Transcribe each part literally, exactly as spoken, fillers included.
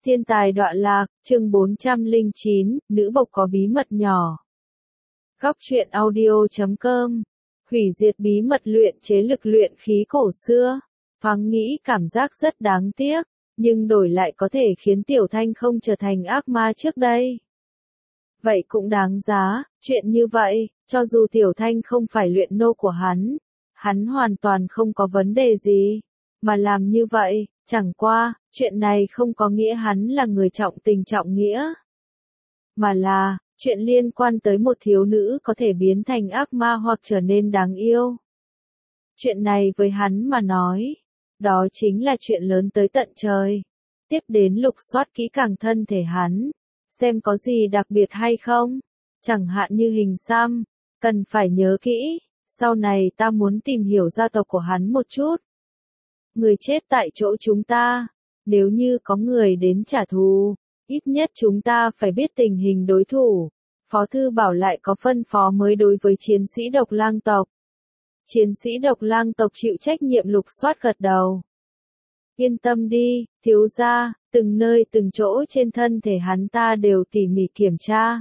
Thiên tài đọa lạc, chương bốn trăm lẻ chín, nữ bộc có bí mật nhỏ. Góc truyện audio chấm com. Hủy diệt bí mật luyện chế lực luyện khí cổ xưa. Thoáng nghĩ cảm giác rất đáng tiếc, nhưng đổi lại có thể khiến Tiểu Thanh không trở thành ác ma trước đây. Vậy cũng đáng giá, chuyện như vậy, cho dù Tiểu Thanh không phải luyện nô của hắn, hắn hoàn toàn không có vấn đề gì. Mà làm như vậy, chẳng qua, chuyện này không có nghĩa hắn là người trọng tình trọng nghĩa. Mà là, chuyện liên quan tới một thiếu nữ có thể biến thành ác ma hoặc trở nên đáng yêu. Chuyện này với hắn mà nói, đó chính là chuyện lớn tới tận trời. Tiếp đến lục soát kỹ càng thân thể hắn, xem có gì đặc biệt hay không. Chẳng hạn như hình xăm, cần phải nhớ kỹ, sau này ta muốn tìm hiểu gia tộc của hắn một chút. Người chết tại chỗ chúng ta, nếu như có người đến trả thù, ít nhất chúng ta phải biết tình hình đối thủ. Phó Thư Bảo lại có phân phó mới đối với chiến sĩ độc lang tộc. Chiến sĩ độc lang tộc chịu trách nhiệm lục soát gật đầu. Yên tâm đi, thiếu gia, từng nơi từng chỗ trên thân thể hắn ta đều tỉ mỉ kiểm tra.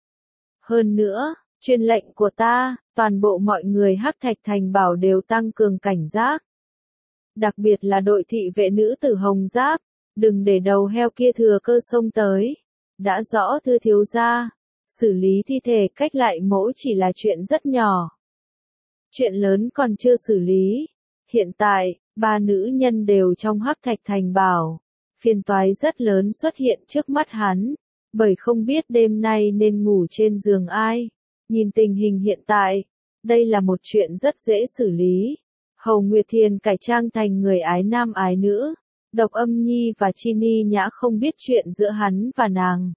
Hơn nữa, truyền lệnh của ta, toàn bộ mọi người Hắc Thạch Thành Bảo đều tăng cường cảnh giác. Đặc biệt là đội thị vệ nữ tử hồng giáp, đừng để đầu heo kia thừa cơ xông tới. Đã rõ thưa thiếu gia, xử lý thi thể cách lại mẫu chỉ là chuyện rất nhỏ. Chuyện lớn còn chưa xử lý. Hiện tại, ba nữ nhân đều trong Hắc Thạch Thành Bảo. Phiền toái rất lớn xuất hiện trước mắt hắn, bởi không biết đêm nay nên ngủ trên giường ai. Nhìn tình hình hiện tại, đây là một chuyện rất dễ xử lý. Hầu Nguyệt Thiền cải trang thành người ái nam ái nữ, Độc Âm Nhi và Chi Ni Nhã không biết chuyện giữa hắn và nàng.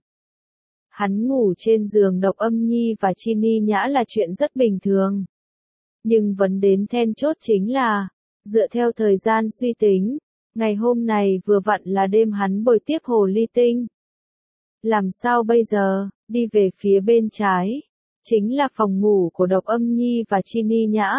Hắn ngủ trên giường Độc Âm Nhi và Chi Ni Nhã là chuyện rất bình thường. Nhưng vấn đến then chốt chính là, dựa theo thời gian suy tính, ngày hôm này vừa vặn là đêm hắn bồi tiếp Hồ Ly Tinh. Làm sao bây giờ, đi về phía bên trái, chính là phòng ngủ của Độc Âm Nhi và Chi Ni Nhã.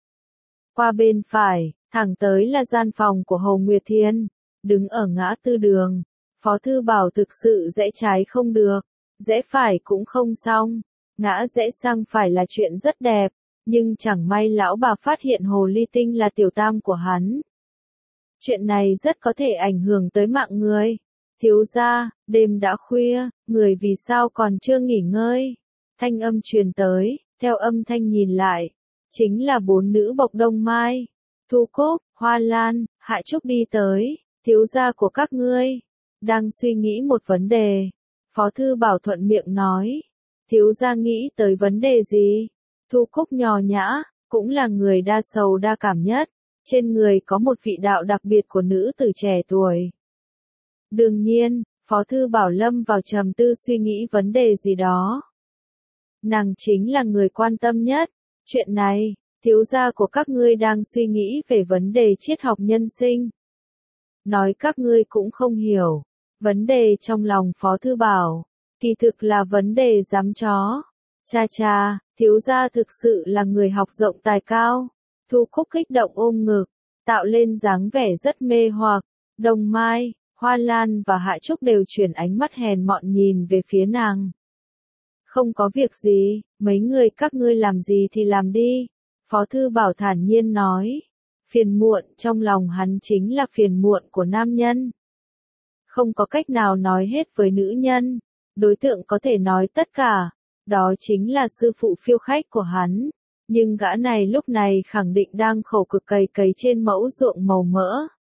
Qua bên phải, thẳng tới là gian phòng của Hồ Nguyệt Thiên, đứng ở ngã tư đường. Phó Thư Bảo thực sự rẽ trái không được, rẽ phải cũng không xong, ngã rẽ sang phải là chuyện rất đẹp, nhưng chẳng may lão bà phát hiện Hồ Ly Tinh là tiểu tam của hắn. Chuyện này rất có thể ảnh hưởng tới mạng người. Thiếu gia, đêm đã khuya, người vì sao còn chưa nghỉ ngơi? Thanh âm truyền tới, theo âm thanh nhìn lại, chính là bốn nữ bộc Đông Mai, Thu Cúc, Hoa Lan, Hạ Trúc đi tới. Thiếu gia của các ngươi đang suy nghĩ một vấn đề. Phó Thư Bảo thuận miệng nói. Thiếu gia nghĩ tới vấn đề gì? Thu Cúc nhò nhã, cũng là người đa sầu đa cảm nhất. Trên người có một vị đạo đặc biệt của nữ tử trẻ tuổi. Đương nhiên, Phó Thư Bảo lâm vào trầm tư suy nghĩ vấn đề gì đó. Nàng chính là người quan tâm nhất. Chuyện này, thiếu gia của các ngươi đang suy nghĩ về vấn đề triết học nhân sinh. Nói các ngươi cũng không hiểu. Vấn đề trong lòng Phó Thư Bảo, kỳ thực là vấn đề giám chó. Cha cha, thiếu gia thực sự là người học rộng tài cao. Thu Cúc kích động ôm ngực, tạo lên dáng vẻ rất mê hoặc. Đồng Mai, Hoa Lan và Hạ Trúc đều chuyển ánh mắt hèn mọn nhìn về phía nàng. Không có việc gì, mấy người các ngươi làm gì thì làm đi. Phó Thư Bảo thản nhiên nói. Phiền muộn trong lòng hắn chính là phiền muộn của nam nhân. Không có cách nào nói hết với nữ nhân. Đối tượng có thể nói tất cả. Đó chính là sư phụ phiêu khách của hắn. Nhưng gã này lúc này khẳng định đang khổ cực cày cấy trên mẫu ruộng màu mỡ.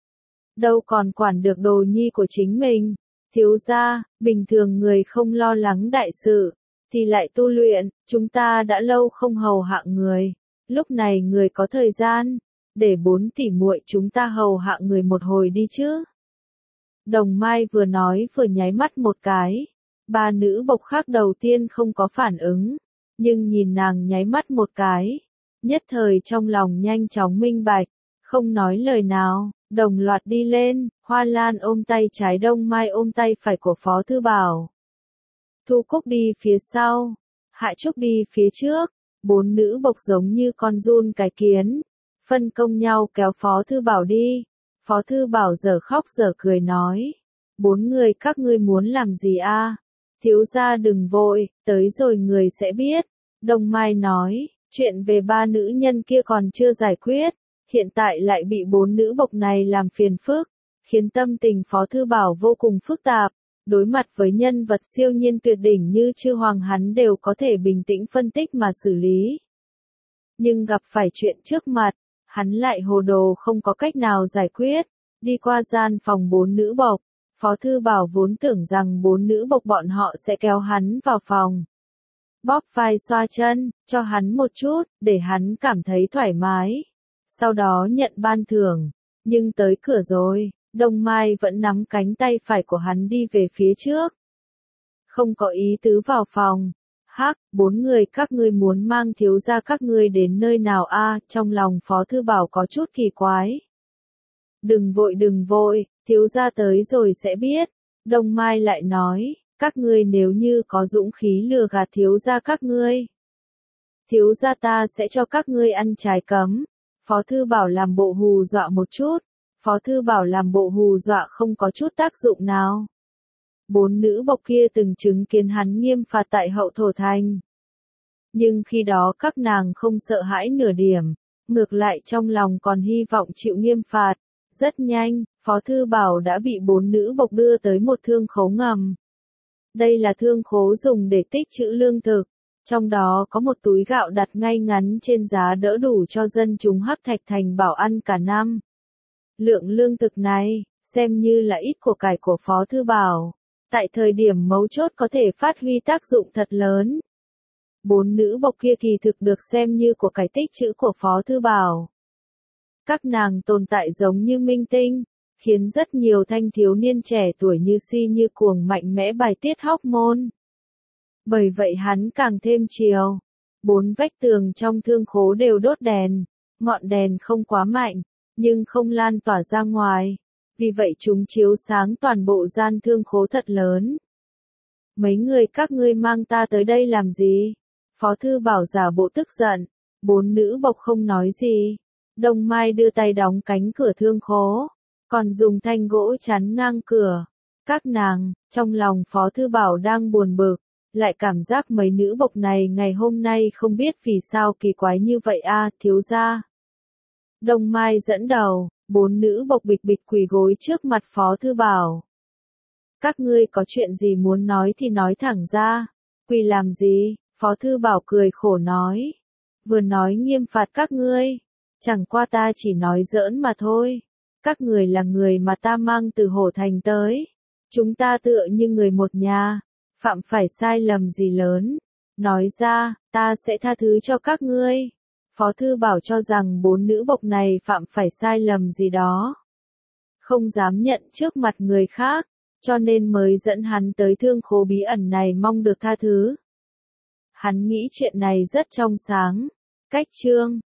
Đâu còn quản được đồ nhi của chính mình. Thiếu gia, bình thường người không lo lắng đại sự, thì lại tu luyện. Chúng ta đã lâu không hầu hạ người. Lúc này người có thời gian, để bốn tỷ muội chúng ta hầu hạ người một hồi đi chứ. Đồng Mai vừa nói vừa nháy mắt một cái. Ba nữ bộc khác đầu tiên không có phản ứng, nhưng nhìn nàng nháy mắt một cái, nhất thời trong lòng nhanh chóng minh bạch, không nói lời nào, đồng loạt đi lên. Hoa Lan ôm tay trái, Đông Mai ôm tay phải của Phó Thư Bảo. Thu Cúc đi phía sau, Hạ Trúc đi phía trước, bốn nữ bộc giống như con giun cái kiến, phân công nhau kéo Phó Thư Bảo đi. Phó Thư Bảo giờ khóc giờ cười nói, Bốn người các ngươi muốn làm gì a? Thiếu gia đừng vội, tới rồi người sẽ biết. Đông Mai nói, chuyện về ba nữ nhân kia còn chưa giải quyết, hiện tại lại bị bốn nữ bộc này làm phiền phức, khiến tâm tình Phó Thư Bảo vô cùng phức tạp. Đối mặt với nhân vật siêu nhiên tuyệt đỉnh như Chư Hoàng hắn đều có thể bình tĩnh phân tích mà xử lý. Nhưng gặp phải chuyện trước mặt, hắn lại hồ đồ không có cách nào giải quyết. Đi qua gian phòng bốn nữ bộc, Phó Thư Bảo vốn tưởng rằng bốn nữ bộc bọn họ sẽ kéo hắn vào phòng. Bóp vai xoa chân, cho hắn một chút, để hắn cảm thấy thoải mái. Sau đó nhận ban thưởng, nhưng tới cửa rồi, Đông Mai vẫn nắm cánh tay phải của hắn đi về phía trước. Không có ý tứ vào phòng. Hắc, bốn người các ngươi muốn mang thiếu gia các ngươi đến nơi nào a? Trong lòng Phó Thư Bảo có chút kỳ quái. Đừng vội đừng vội, thiếu gia tới rồi sẽ biết. Đông Mai lại nói, các ngươi nếu như có dũng khí lừa gạt thiếu gia các ngươi, thiếu gia ta sẽ cho các ngươi ăn trái cấm. Phó Thư Bảo làm bộ hù dọa một chút. Phó Thư Bảo làm bộ hù dọa không có chút tác dụng nào. Bốn nữ bộc kia từng chứng kiến hắn nghiêm phạt tại Hậu Thổ Thành. Nhưng khi đó các nàng không sợ hãi nửa điểm, ngược lại trong lòng còn hy vọng chịu nghiêm phạt. Rất nhanh, Phó Thư Bảo đã bị bốn nữ bộc đưa tới một thương khố ngầm. Đây là thương khố dùng để tích trữ lương thực, trong đó có một túi gạo đặt ngay ngắn trên giá đỡ đủ cho dân chúng Hắc Thạch Thành bảo ăn cả năm. Lượng lương thực này, xem như là ít của cải của Phó Thư Bảo. Tại thời điểm mấu chốt có thể phát huy tác dụng thật lớn. Bốn nữ bộc kia kỳ thực được xem như của cải tích trữ của Phó Thư Bảo. Các nàng tồn tại giống như minh tinh, khiến rất nhiều thanh thiếu niên trẻ tuổi như si như cuồng mạnh mẽ bài tiết hormone. Bởi vậy hắn càng thêm chiều. Bốn vách tường trong thương khố đều đốt đèn, ngọn đèn không quá mạnh, nhưng không lan tỏa ra ngoài. Vì vậy chúng chiếu sáng toàn bộ gian thương khố thật lớn. Mấy người các ngươi mang ta tới đây làm gì? Phó Thư Bảo giả bộ tức giận. Bốn nữ bộc không nói gì. Đông Mai đưa tay đóng cánh cửa thương khố, còn dùng thanh gỗ chắn ngang cửa. Các nàng, trong lòng Phó Thư Bảo đang buồn bực, lại cảm giác mấy nữ bộc này ngày hôm nay không biết vì sao kỳ quái như vậy a, thiếu gia. Đông Mai dẫn đầu, bốn nữ bộc bịch bịch quỳ gối trước mặt Phó Thư Bảo. Các ngươi có chuyện gì muốn nói thì nói thẳng ra, quỳ làm gì? Phó Thư Bảo cười khổ nói. Vừa nói nghiêm phạt các ngươi, chẳng qua ta chỉ nói giỡn mà thôi. Các người là người mà ta mang từ Hổ Thành tới. Chúng ta tựa như người một nhà, phạm phải sai lầm gì lớn. Nói ra, ta sẽ tha thứ cho các ngươi. Phó Thư Bảo cho rằng bốn nữ bộc này phạm phải sai lầm gì đó. Không dám nhận trước mặt người khác, cho nên mới dẫn hắn tới thương khố bí ẩn này mong được tha thứ. Hắn nghĩ chuyện này rất trong sáng. Cách chương